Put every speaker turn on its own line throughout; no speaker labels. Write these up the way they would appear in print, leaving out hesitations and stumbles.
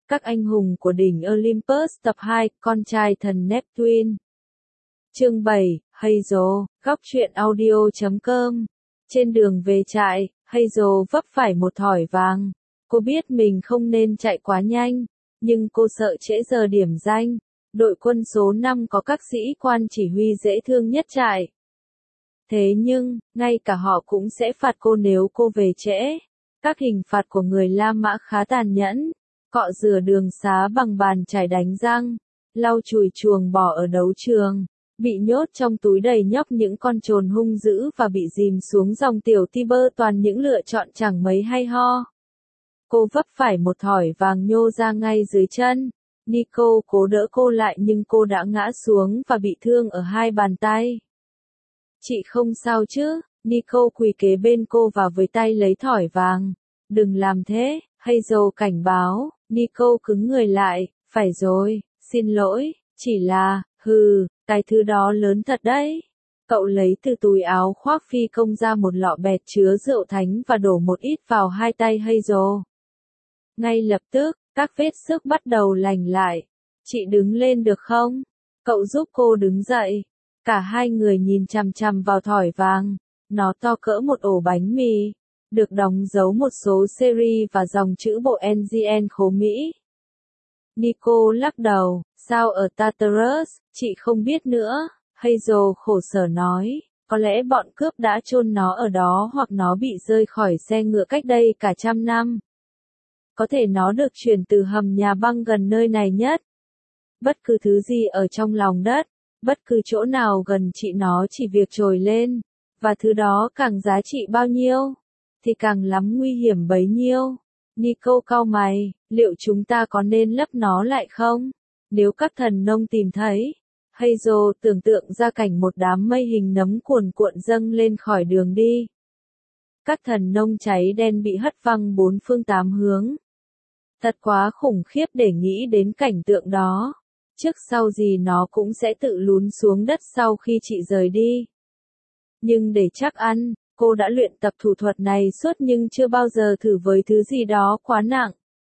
Các anh hùng của đỉnh Olympus tập 2, con trai thần Neptune. Chương 7, Hazel, góc truyện audio.com. Trên đường về trại, Hazel vấp phải một thỏi vàng. Cô biết mình không nên chạy quá nhanh, nhưng cô sợ trễ giờ điểm danh. Đội quân số 5 có các sĩ quan chỉ huy dễ thương nhất trại. Thế nhưng, ngay cả họ cũng sẽ phạt cô nếu cô về trễ. Các hình phạt của người La Mã khá tàn nhẫn. Cọ rửa đường xá bằng bàn chải đánh răng, lau chùi chuồng bò ở đấu trường, bị nhốt trong túi đầy nhóc những con trồn hung dữ và bị dìm xuống dòng tiểu Tiber, toàn những lựa chọn chẳng mấy hay ho. Cô vấp phải một thỏi vàng nhô ra ngay dưới chân. Nico cố đỡ cô lại nhưng cô đã ngã xuống và bị thương ở hai bàn tay. Chị không sao chứ? Nico quỳ kế bên cô và với tay lấy thỏi vàng. Đừng làm thế, Hazel cảnh báo. Nico cứng người lại, phải rồi, xin lỗi, chỉ là, cái thứ đó lớn thật đấy. Cậu lấy từ túi áo khoác phi công ra một lọ bẹt chứa rượu thánh và đổ một ít vào hai tay Hazel. Ngay lập tức, các vết xước bắt đầu lành lại. Chị đứng lên được không? Cậu giúp cô đứng dậy. Cả hai người nhìn chằm chằm vào thỏi vàng. Nó to cỡ một ổ bánh mì. Được đóng dấu một số series và dòng chữ bộ NGN khố Mỹ. Nico lắc đầu, sao ở Tartarus, chị không biết nữa. Hazel khổ sở nói, có lẽ bọn cướp đã chôn nó ở đó hoặc nó bị rơi khỏi xe ngựa cách đây cả 100 năm. Có thể nó được chuyển từ hầm nhà băng gần nơi này nhất. Bất cứ thứ gì ở trong lòng đất, bất cứ chỗ nào gần chị nó chỉ việc trồi lên, và thứ đó càng giá trị bao nhiêu thì càng lắm nguy hiểm bấy nhiêu. Nico cau mày, liệu chúng ta có nên lấp nó lại không? Nếu các thần nông tìm thấy. Hazel tưởng tượng ra cảnh một đám mây hình nấm cuồn cuộn dâng lên khỏi đường đi. Các thần nông cháy đen bị hất văng bốn phương tám hướng. Thật quá khủng khiếp để nghĩ đến cảnh tượng đó. Trước sau gì nó cũng sẽ tự lún xuống đất sau khi chị rời đi. Nhưng để chắc ăn, cô đã luyện tập thủ thuật này suốt nhưng chưa bao giờ thử với thứ gì đó quá nặng.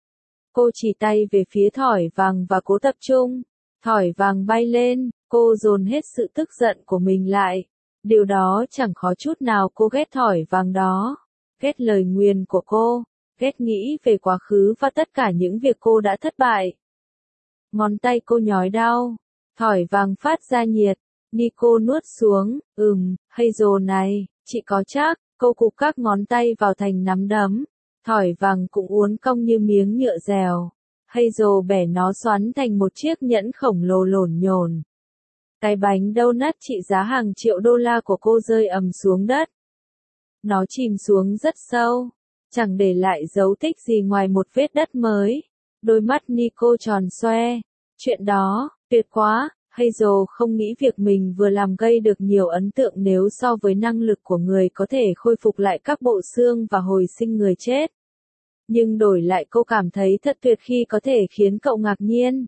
Cô chỉ tay về phía thỏi vàng và cố tập trung. Thỏi vàng bay lên, cô dồn hết sự tức giận của mình lại. Điều đó chẳng khó chút nào, cô ghét thỏi vàng đó. Ghét lời nguyền của cô, ghét nghĩ về quá khứ và tất cả những việc cô đã thất bại. Ngón tay cô nhói đau. Thỏi vàng phát ra nhiệt. Nico nuốt xuống, Hazel này, chị có chắc, cô cụp các ngón tay vào thành nắm đấm. Thỏi vàng cũng uốn cong như miếng nhựa dẻo. Hazel bẻ nó xoắn thành một chiếc nhẫn khổng lồ lổn nhổn. Cái bánh donut trị giá hàng triệu đô la của cô rơi ầm xuống đất. Nó chìm xuống rất sâu, chẳng để lại dấu tích gì ngoài một vết đất mới. Đôi mắt Nico tròn xoe. Chuyện đó, tuyệt quá. Hazel không nghĩ việc mình vừa làm gây được nhiều ấn tượng nếu so với năng lực của người có thể khôi phục lại các bộ xương và hồi sinh người chết. Nhưng đổi lại cô cảm thấy thật tuyệt khi có thể khiến cậu ngạc nhiên.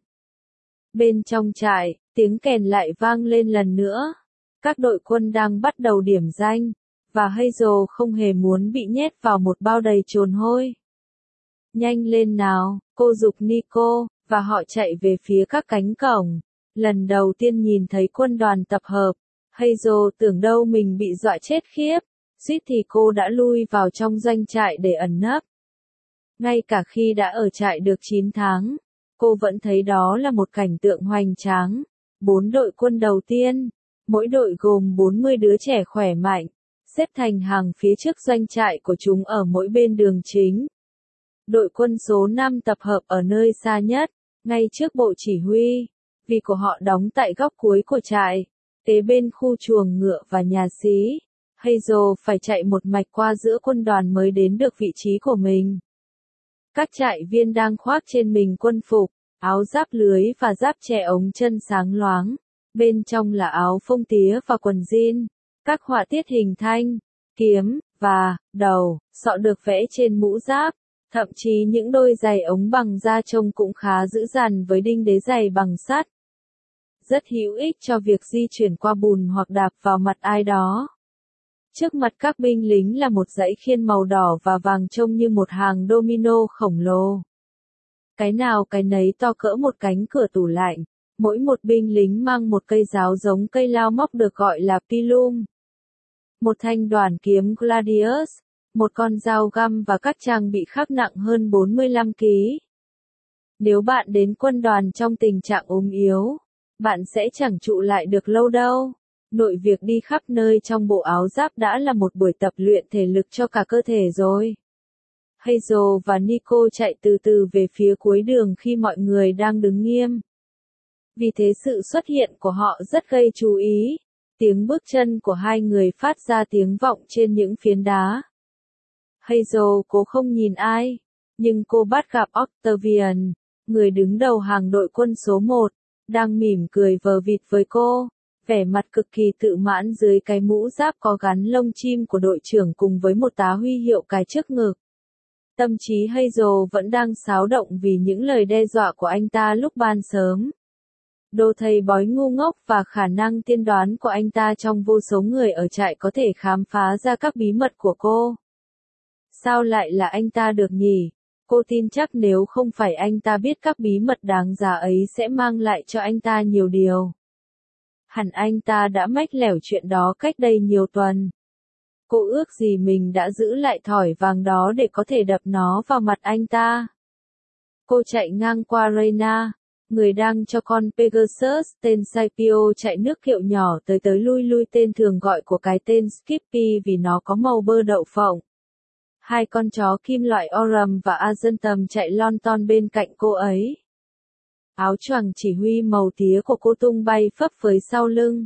Bên trong trại, tiếng kèn lại vang lên lần nữa. Các đội quân đang bắt đầu điểm danh, và Hazel không hề muốn bị nhét vào một bao đầy trồn hôi. Nhanh lên nào, cô giục Nico, và họ chạy về phía các cánh cổng. Lần đầu tiên nhìn thấy quân đoàn tập hợp, Hazel tưởng đâu mình bị dọa chết khiếp, suýt thì cô đã lui vào trong doanh trại để ẩn nấp. Ngay cả khi đã ở trại được 9 tháng, cô vẫn thấy đó là một cảnh tượng hoành tráng. 4 đội quân đầu tiên, mỗi đội gồm 40 đứa trẻ khỏe mạnh, xếp thành hàng phía trước doanh trại của chúng ở mỗi bên đường chính. Đội quân số 5 tập hợp ở nơi xa nhất, ngay trước bộ chỉ huy, vì của họ đóng tại góc cuối của trại, kế bên khu chuồng ngựa và nhà xí. Hazel phải chạy một mạch qua giữa quân đoàn mới đến được vị trí của mình. Các trại viên đang khoác trên mình quân phục, áo giáp lưới và giáp che ống chân sáng loáng. Bên trong là áo phông tía và quần jean. Các họa tiết hình thanh, kiếm, và đầu, sọ được vẽ trên mũ giáp. Thậm chí những đôi giày ống bằng da trông cũng khá dữ dằn với đinh đế giày bằng sắt. Rất hữu ích cho việc di chuyển qua bùn hoặc đạp vào mặt ai đó. Trước mặt các binh lính là một dãy khiên màu đỏ và vàng trông như một hàng domino khổng lồ. cái nào cái nấy to cỡ một cánh cửa tủ lạnh. Mỗi một binh lính mang một cây giáo giống cây lao móc được gọi là pilum. Một thanh đoàn kiếm gladius, một con dao găm và các trang bị khác nặng hơn 45 kg. Nếu bạn đến quân đoàn trong tình trạng ốm yếu, bạn sẽ chẳng trụ lại được lâu đâu. Nội việc đi khắp nơi trong bộ áo giáp đã là một buổi tập luyện thể lực cho cả cơ thể rồi. Hazel và Nico chạy từ từ về phía cuối đường khi mọi người đang đứng nghiêm. Vì thế sự xuất hiện của họ rất gây chú ý. Tiếng bước chân của hai người phát ra tiếng vọng trên những phiến đá. Hazel cố không nhìn ai, nhưng cô bắt gặp Octavian, người đứng đầu hàng đội quân số 1, đang mỉm cười vờ vịt với cô, vẻ mặt cực kỳ tự mãn dưới cái mũ giáp có gắn lông chim của đội trưởng cùng với một tá huy hiệu cài trước ngực. Tâm trí Hazel vẫn đang xáo động vì những lời đe dọa của anh ta lúc ban sớm. Đồ thầy bói ngu ngốc và khả năng tiên đoán của anh ta trong vô số người ở trại có thể khám phá ra các bí mật của cô. Sao lại là anh ta được nhỉ? Cô tin chắc nếu không phải anh ta biết các bí mật đáng giá ấy sẽ mang lại cho anh ta nhiều điều. Hẳn anh ta đã mách lẻo chuyện đó cách đây nhiều tuần. Cô ước gì mình đã giữ lại thỏi vàng đó để có thể đập nó vào mặt anh ta. Cô chạy ngang qua Reyna, người đang cho con Pegasus tên Scipio chạy nước kiệu nhỏ tới tới lui lui, tên thường gọi của cái tên Skippy vì nó có màu bơ đậu phộng. Hai con chó kim loại Oram và Argentum chạy lon ton bên cạnh cô ấy. Áo choàng chỉ huy màu tía của cô tung bay phấp phới sau lưng.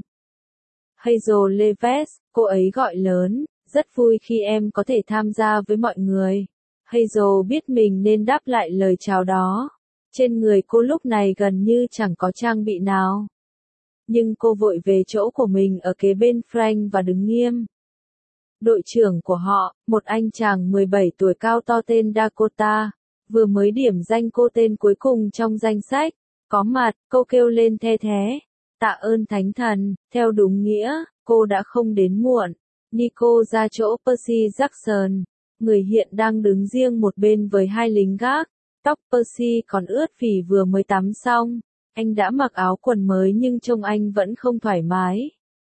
Hazel Leves, cô ấy gọi lớn, rất vui khi em có thể tham gia với mọi người. Hazel biết mình nên đáp lại lời chào đó. Trên người cô lúc này gần như chẳng có trang bị nào. Nhưng cô vội về chỗ của mình ở kế bên Frank và đứng nghiêm. Đội trưởng của họ, một anh chàng 17 tuổi cao to tên Dakota, vừa mới điểm danh cô tên cuối cùng trong danh sách. Có mặt, cô kêu lên the thé. Tạ ơn Thánh Thần, theo đúng nghĩa, cô đã không đến muộn. Nico ra chỗ Percy Jackson, người hiện đang đứng riêng một bên với hai lính gác. Tóc Percy còn ướt vì vừa mới tắm xong. Anh đã mặc áo quần mới nhưng trông anh vẫn không thoải mái.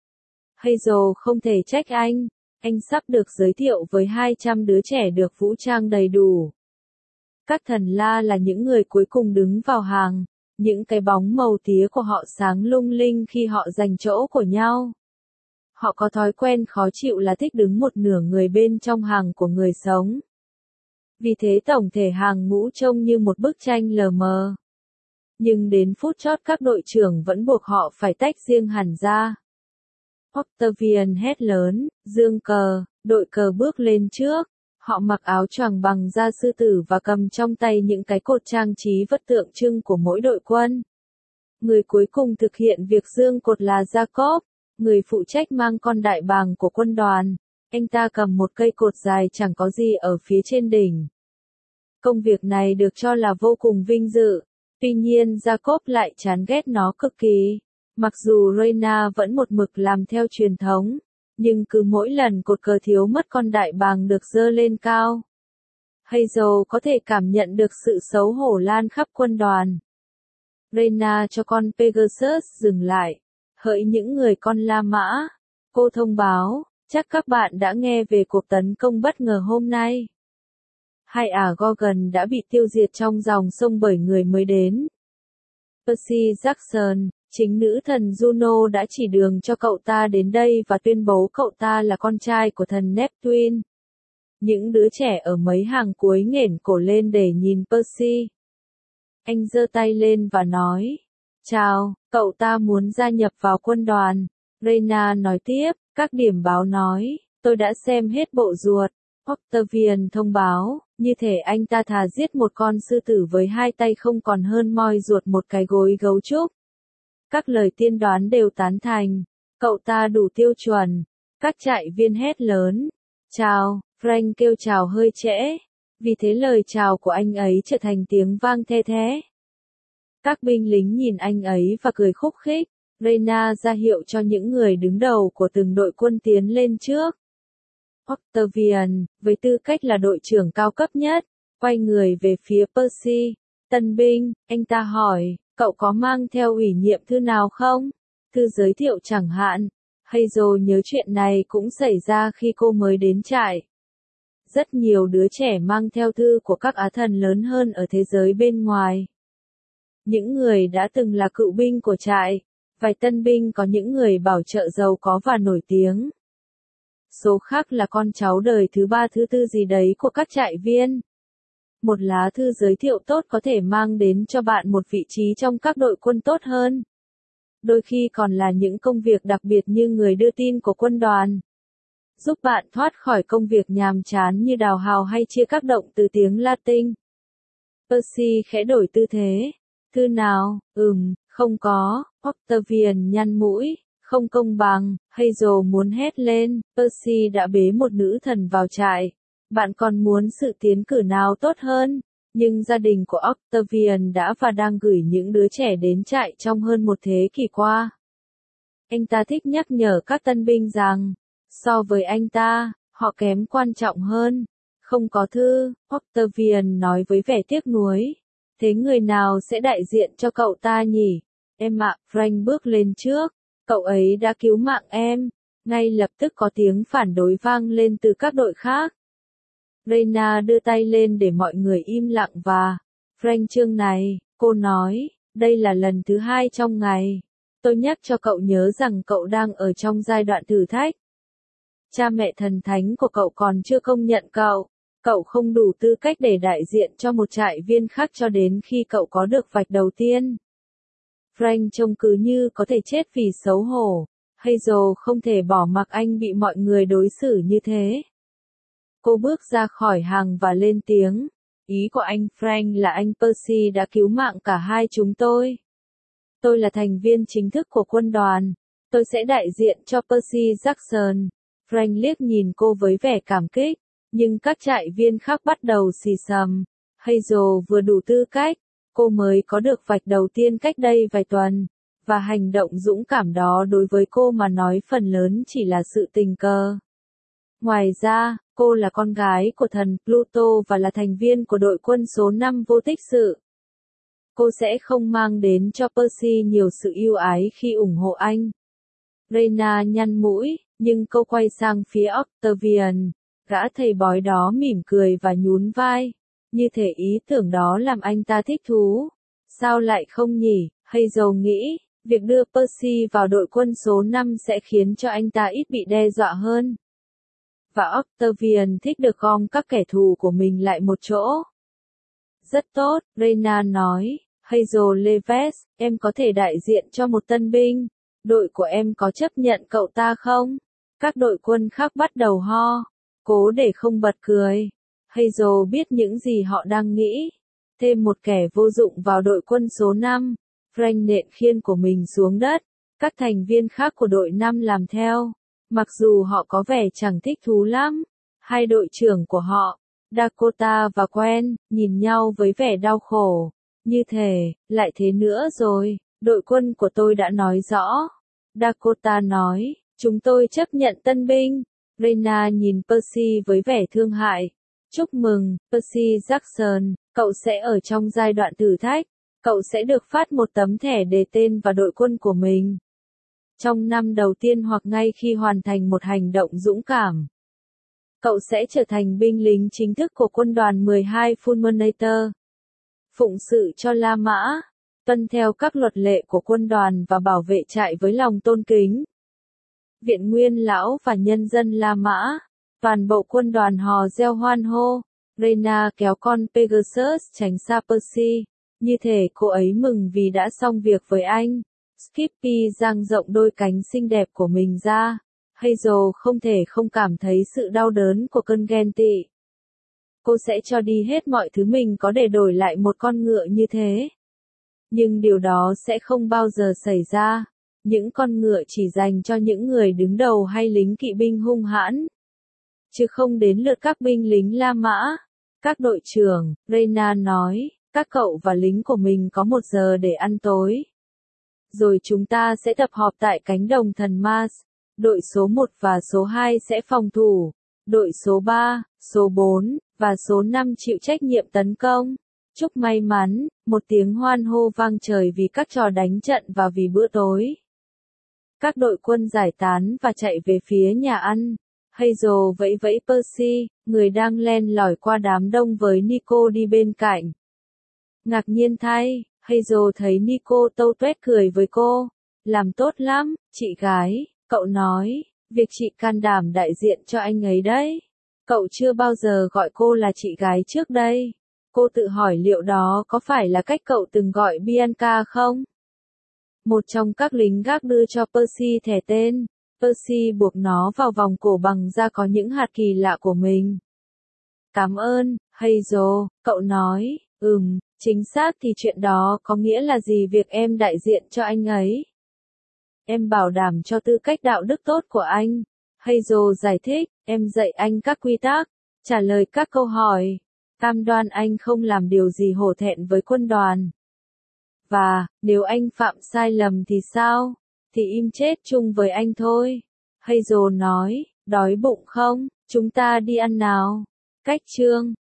Hazel không thể trách anh sắp được giới thiệu với 200 đứa trẻ được vũ trang đầy đủ. Các thần la là những người cuối cùng đứng vào hàng, những cái bóng màu tía của họ sáng lung linh khi họ giành chỗ của nhau. Họ có thói quen khó chịu là thích đứng một nửa người bên trong hàng của người sống. Vì thế tổng thể hàng ngũ trông như một bức tranh lờ mờ. Nhưng đến phút chót các đội trưởng vẫn buộc họ phải tách riêng hẳn ra. Octavian hét lớn, giương cờ, đội cờ bước lên trước. Họ mặc áo choàng bằng da sư tử và cầm trong tay những cái cột trang trí vật tượng trưng của mỗi đội quân. Người cuối cùng thực hiện việc giương cột là Jacob, người phụ trách mang con đại bàng của quân đoàn. Anh ta cầm một cây cột dài chẳng có gì ở phía trên đỉnh. Công việc này được cho là vô cùng vinh dự. Tuy nhiên Jacob lại chán ghét nó cực kỳ. Mặc dù Reyna vẫn một mực làm theo truyền thống, nhưng cứ mỗi lần cột cờ thiếu mất con đại bàng được dơ lên cao, Hazel có thể cảm nhận được sự xấu hổ lan khắp quân đoàn. Reyna cho con Pegasus dừng lại. Hỡi những người con La Mã, cô thông báo, chắc các bạn đã nghe về cuộc tấn công bất ngờ hôm nay. Hai ả Gorgon đã bị tiêu diệt trong dòng sông bởi người mới đến. Percy Jackson, chính nữ thần Juno đã chỉ đường cho cậu ta đến đây và tuyên bố cậu ta là con trai của thần Neptune. Những đứa trẻ ở mấy hàng cuối nghển cổ lên để nhìn Percy. Anh giơ tay lên và nói, chào, cậu ta muốn gia nhập vào quân đoàn. Reyna nói tiếp, các điểm báo nói, tôi đã xem hết bộ ruột. Octavian thông báo, như thể anh ta thà giết một con sư tử với hai tay không còn hơn moi ruột một cái gối gấu trúc. Các lời tiên đoán đều tán thành. Cậu ta đủ tiêu chuẩn. Các trại viên hét lớn. Chào, Frank kêu chào hơi trễ. Vì thế lời chào của anh ấy trở thành tiếng vang the thé. Các binh lính nhìn anh ấy và cười khúc khích. Reyna ra hiệu cho những người đứng đầu của từng đội quân tiến lên trước. Octavian, với tư cách là đội trưởng cao cấp nhất, quay người về phía Percy. Tân binh, anh ta hỏi, cậu có mang theo ủy nhiệm thư nào không? Thư giới thiệu chẳng hạn. Hazel nhớ chuyện này cũng xảy ra khi cô mới đến trại. Rất nhiều đứa trẻ mang theo thư của các á thần lớn hơn ở thế giới bên ngoài. Những người đã từng là cựu binh của trại, vài tân binh có những người bảo trợ giàu có và nổi tiếng. Số khác là con cháu đời thứ ba thứ tư gì đấy của các trại viên. Một lá thư giới thiệu tốt có thể mang đến cho bạn một vị trí trong các đội quân tốt hơn. Đôi khi còn là những công việc đặc biệt như người đưa tin của quân đoàn. Giúp bạn thoát khỏi công việc nhàm chán như đào hào hay chia các động từ tiếng Latin. Percy khẽ đổi tư thế. Thư nào? Không có. Octavian nhăn mũi. Không công bằng. Hazel muốn hét lên. Percy đã bế một nữ thần vào trại. Bạn còn muốn sự tiến cử nào tốt hơn? Nhưng gia đình của Octavian đã và đang gửi những đứa trẻ đến trại trong hơn một thế kỷ qua. Anh ta thích nhắc nhở các tân binh rằng, so với anh ta, họ kém quan trọng hơn. Không có thư, Octavian nói với vẻ tiếc nuối. Thế người nào sẽ đại diện cho cậu ta nhỉ? Em ạ, Frank bước lên trước. Cậu ấy đã cứu mạng em. Ngay lập tức có tiếng phản đối vang lên từ các đội khác. Reyna đưa tay lên để mọi người im lặng và, Frank chương này, cô nói, đây là lần thứ 2 trong ngày. Tôi nhắc cho cậu nhớ rằng cậu đang ở trong giai đoạn thử thách. Cha mẹ thần thánh của cậu còn chưa công nhận cậu. Cậu không đủ tư cách để đại diện cho một trại viên khác cho đến khi cậu có được vạch đầu tiên. Frank trông cứ như có thể chết vì xấu hổ. Hazel không thể bỏ mặc anh bị mọi người đối xử như thế. Cô bước ra khỏi hàng và lên tiếng. Ý của anh Frank là anh Percy đã cứu mạng cả hai chúng tôi. Tôi là thành viên chính thức của quân đoàn. Tôi sẽ đại diện cho Percy Jackson. Frank liếc nhìn cô với vẻ cảm kích. Nhưng các trại viên khác bắt đầu xì xầm. Hazel vừa đủ tư cách. Cô mới có được vạch đầu tiên cách đây vài tuần. Và hành động dũng cảm đó đối với cô mà nói phần lớn chỉ là sự tình cờ. Ngoài ra, cô là con gái của thần Pluto và là thành viên của đội quân số 5 vô tích sự. Cô sẽ không mang đến cho Percy nhiều sự yêu ái khi ủng hộ anh. Reyna nhăn mũi, nhưng cô quay sang phía Octavian. Gã thầy bói đó mỉm cười và nhún vai. Như thể ý tưởng đó làm anh ta thích thú. Sao lại không nhỉ? Hazel nghĩ, việc đưa Percy vào đội quân số 5 sẽ khiến cho anh ta ít bị đe dọa hơn. Và Octavian thích được gom các kẻ thù của mình lại một chỗ. Rất tốt, Reyna nói. Hazel Leves, em có thể đại diện cho một tân binh. Đội của em có chấp nhận cậu ta không? Các đội quân khác bắt đầu ho. Cố để không bật cười. Hazel biết những gì họ đang nghĩ. Thêm một kẻ vô dụng vào đội quân số 5. Frank nện khiên của mình xuống đất. Các thành viên khác của đội 5 làm theo. Mặc dù họ có vẻ chẳng thích thú lắm. Hai đội trưởng của họ, Dakota và Gwen, nhìn nhau với vẻ đau khổ. Như thể, lại thế nữa rồi, đội quân của tôi đã nói rõ. Dakota nói, chúng tôi chấp nhận tân binh. Reyna nhìn Percy với vẻ thương hại. Chúc mừng, Percy Jackson, cậu sẽ ở trong giai đoạn thử thách. Cậu sẽ được phát một tấm thẻ đề tên vào đội quân của mình. Trong năm đầu tiên hoặc ngay khi hoàn thành một hành động dũng cảm. Cậu sẽ trở thành binh lính chính thức của quân đoàn 12 Fulminator. Phụng sự cho La Mã, tuân theo các luật lệ của quân đoàn và bảo vệ trại với lòng tôn kính. Viện Nguyên Lão và nhân dân La Mã, toàn bộ quân đoàn hò reo hoan hô. Reyna kéo con Pegasus tránh xa Percy, như thể cô ấy mừng vì đã xong việc với anh. Skippy dang rộng đôi cánh xinh đẹp của mình ra. Hazel không thể không cảm thấy sự đau đớn của cơn ghen tị. Cô sẽ cho đi hết mọi thứ mình có để đổi lại một con ngựa như thế. Nhưng điều đó sẽ không bao giờ xảy ra. Những con ngựa chỉ dành cho những người đứng đầu hay lính kỵ binh hung hãn. Chứ không đến lượt các binh lính La Mã. Các đội trưởng, Reyna nói, các cậu và lính của mình có 1 giờ để ăn tối. Rồi chúng ta sẽ tập họp tại cánh đồng thần Mars. Đội số 1 và số 2 sẽ phòng thủ. Đội số 3, số 4, và số 5 chịu trách nhiệm tấn công. Chúc may mắn, một tiếng hoan hô vang trời vì các trò đánh trận và vì bữa tối. Các đội quân giải tán và chạy về phía nhà ăn. Hazel vẫy vẫy Percy, người đang len lỏi qua đám đông với Nico đi bên cạnh. Ngạc nhiên thay, Hazel thấy Nico tâu tuét cười với cô. Làm tốt lắm, chị gái, cậu nói, việc chị can đảm đại diện cho anh ấy đấy. Cậu chưa bao giờ gọi cô là chị gái trước đây. Cô tự hỏi liệu đó có phải là cách cậu từng gọi Bianca không? Một trong các lính gác đưa cho Percy thẻ tên. Percy buộc nó vào vòng cổ bằng da có những hạt kỳ lạ của mình. Cảm ơn, Hazel, cậu nói, chính xác thì chuyện đó có nghĩa là gì việc em đại diện cho anh ấy? Em bảo đảm cho tư cách đạo đức tốt của anh. Hazel giải thích, em dạy anh các quy tắc, trả lời các câu hỏi, cam đoan anh không làm điều gì hổ thẹn với quân đoàn. Và, nếu anh phạm sai lầm thì sao? Thì im chết chung với anh thôi. Hazel nói, đói bụng không? Chúng ta đi ăn nào. Cách chương